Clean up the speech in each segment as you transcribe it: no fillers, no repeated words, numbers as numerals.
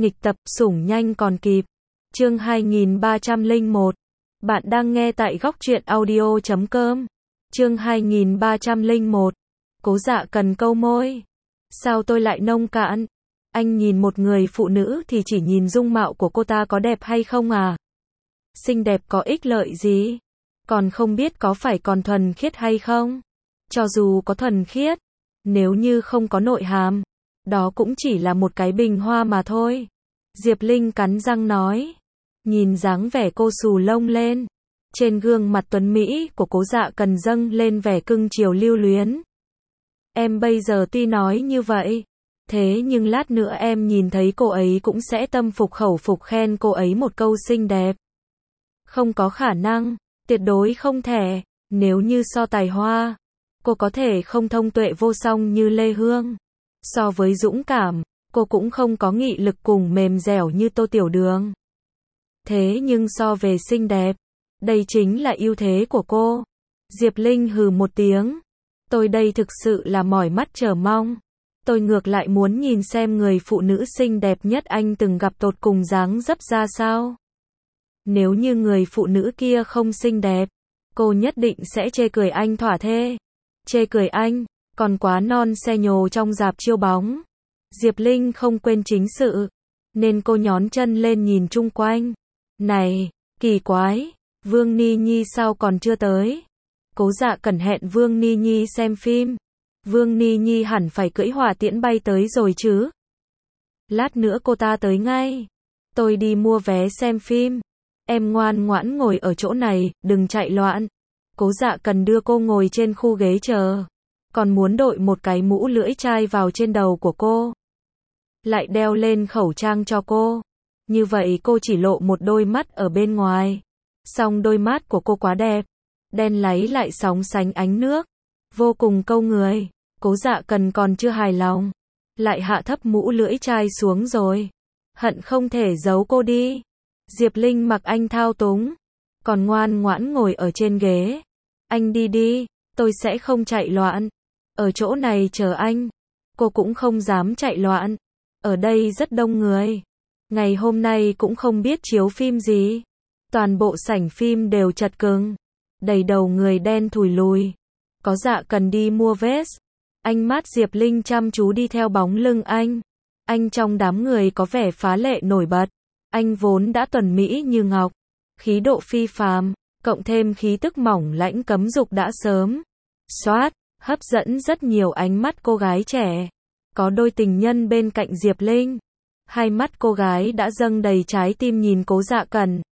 Nghịch tập, sủng nhanh còn kịp. Chương 2301. Bạn đang nghe tại góc truyện audio.com. Chương 2301. Cố Dạ Cần câu môi. Sao tôi lại nông cạn? Anh nhìn một người phụ nữ thì chỉ nhìn dung mạo của cô ta có đẹp hay không à? Xinh đẹp có ích lợi gì? Còn không biết có phải còn thuần khiết hay không? Cho dù có thuần khiết, nếu như không có nội hàm, đó cũng chỉ là một cái bình hoa mà thôi. Diệp Linh cắn răng nói. Nhìn dáng vẻ cô xù lông lên. Trên gương mặt tuấn Mỹ của Cố Dạ Cần dâng lên vẻ cưng chiều lưu luyến. Em bây giờ tuy nói như vậy, thế nhưng lát nữa em nhìn thấy cô ấy cũng sẽ tâm phục khẩu phục khen cô ấy một câu xinh đẹp. Không có khả năng, tuyệt đối không thể. Nếu như so tài hoa, cô có thể không thông tuệ vô song như Lê Hương. So với dũng cảm, cô cũng không có nghị lực cùng mềm dẻo như Tô Tiểu Đường. Thế nhưng so về xinh đẹp, đây chính là ưu thế của cô. Diệp Linh hừ một tiếng. Tôi đây thực sự là mỏi mắt chờ mong. Tôi ngược lại muốn nhìn xem người phụ nữ xinh đẹp nhất anh từng gặp tột cùng dáng dấp ra sao. Nếu như người phụ nữ kia không xinh đẹp, cô nhất định sẽ chê cười anh thỏa thê. Chê cười anh, còn quá non xe nhồ trong rạp chiếu bóng. Diệp Linh không quên chính sự, nên cô nhón chân lên nhìn chung quanh. Này, kỳ quái, Vương Ni Nhi sao còn chưa tới? Cố Dạ Cần hẹn Vương Ni Nhi xem phim. Vương Ni Nhi hẳn phải cưỡi hỏa tiễn bay tới rồi chứ? Lát nữa cô ta tới ngay. Tôi đi mua vé xem phim. Em ngoan ngoãn ngồi ở chỗ này, đừng chạy loạn. Cố Dạ Cần đưa cô ngồi trên khu ghế chờ. Còn muốn đội một cái mũ lưỡi chai vào trên đầu của cô. Lại đeo lên khẩu trang cho cô. Như vậy cô chỉ lộ một đôi mắt ở bên ngoài. Song đôi mắt của cô quá đẹp. Đen láy lại sóng sánh ánh nước. Vô cùng câu người. Cố Dạ Cần còn chưa hài lòng. Lại hạ thấp mũ lưỡi chai xuống rồi. Hận không thể giấu cô đi. Diệp Linh mặc anh thao túng. Còn ngoan ngoãn ngồi ở trên ghế. Anh đi đi, tôi sẽ không chạy loạn. Ở chỗ này chờ anh. Cô cũng không dám chạy loạn. Ở đây rất đông người. Ngày hôm nay cũng không biết chiếu phim gì. Toàn bộ sảnh phim đều chật cứng. Đầy đầu người đen thùi lùi. Có Dạ Cần đi mua vest. Ánh mắt Diệp Linh chăm chú đi theo bóng lưng anh. Anh trong đám người có vẻ phá lệ nổi bật. Anh vốn đã tuần mỹ như ngọc. Khí độ phi phàm, cộng thêm khí tức mỏng lãnh cấm dục đã sớm xoát, hấp dẫn rất nhiều ánh mắt cô gái trẻ. Có đôi tình nhân bên cạnh Diệp Linh. Hai mắt cô gái đã dâng đầy trái tim nhìn Cố Dạ Cần.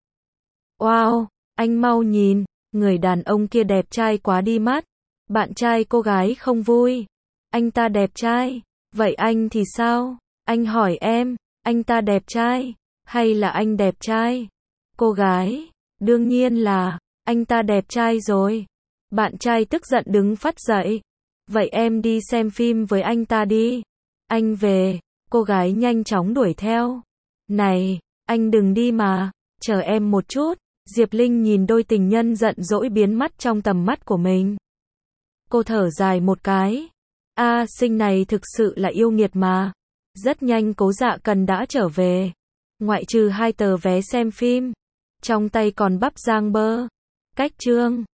Wow, anh mau nhìn, người đàn ông kia đẹp trai quá đi mắt. Bạn trai cô gái không vui. Anh ta đẹp trai, vậy anh thì sao? Anh hỏi em, anh ta đẹp trai, hay là anh đẹp trai? Cô gái, đương nhiên là, anh ta đẹp trai rồi. Bạn trai tức giận đứng phắt dậy. Vậy em đi xem phim với anh ta đi. Anh về, cô gái nhanh chóng đuổi theo. Này, anh đừng đi mà, chờ em một chút. Diệp Linh nhìn đôi tình nhân giận dỗi biến mất trong tầm mắt của mình. Cô thở dài một cái. Sinh này thực sự là yêu nghiệt mà. Rất nhanh Cố Dạ Cần đã trở về. Ngoại trừ 2 tờ vé xem phim. Trong tay còn bắp rang bơ. Cách chương.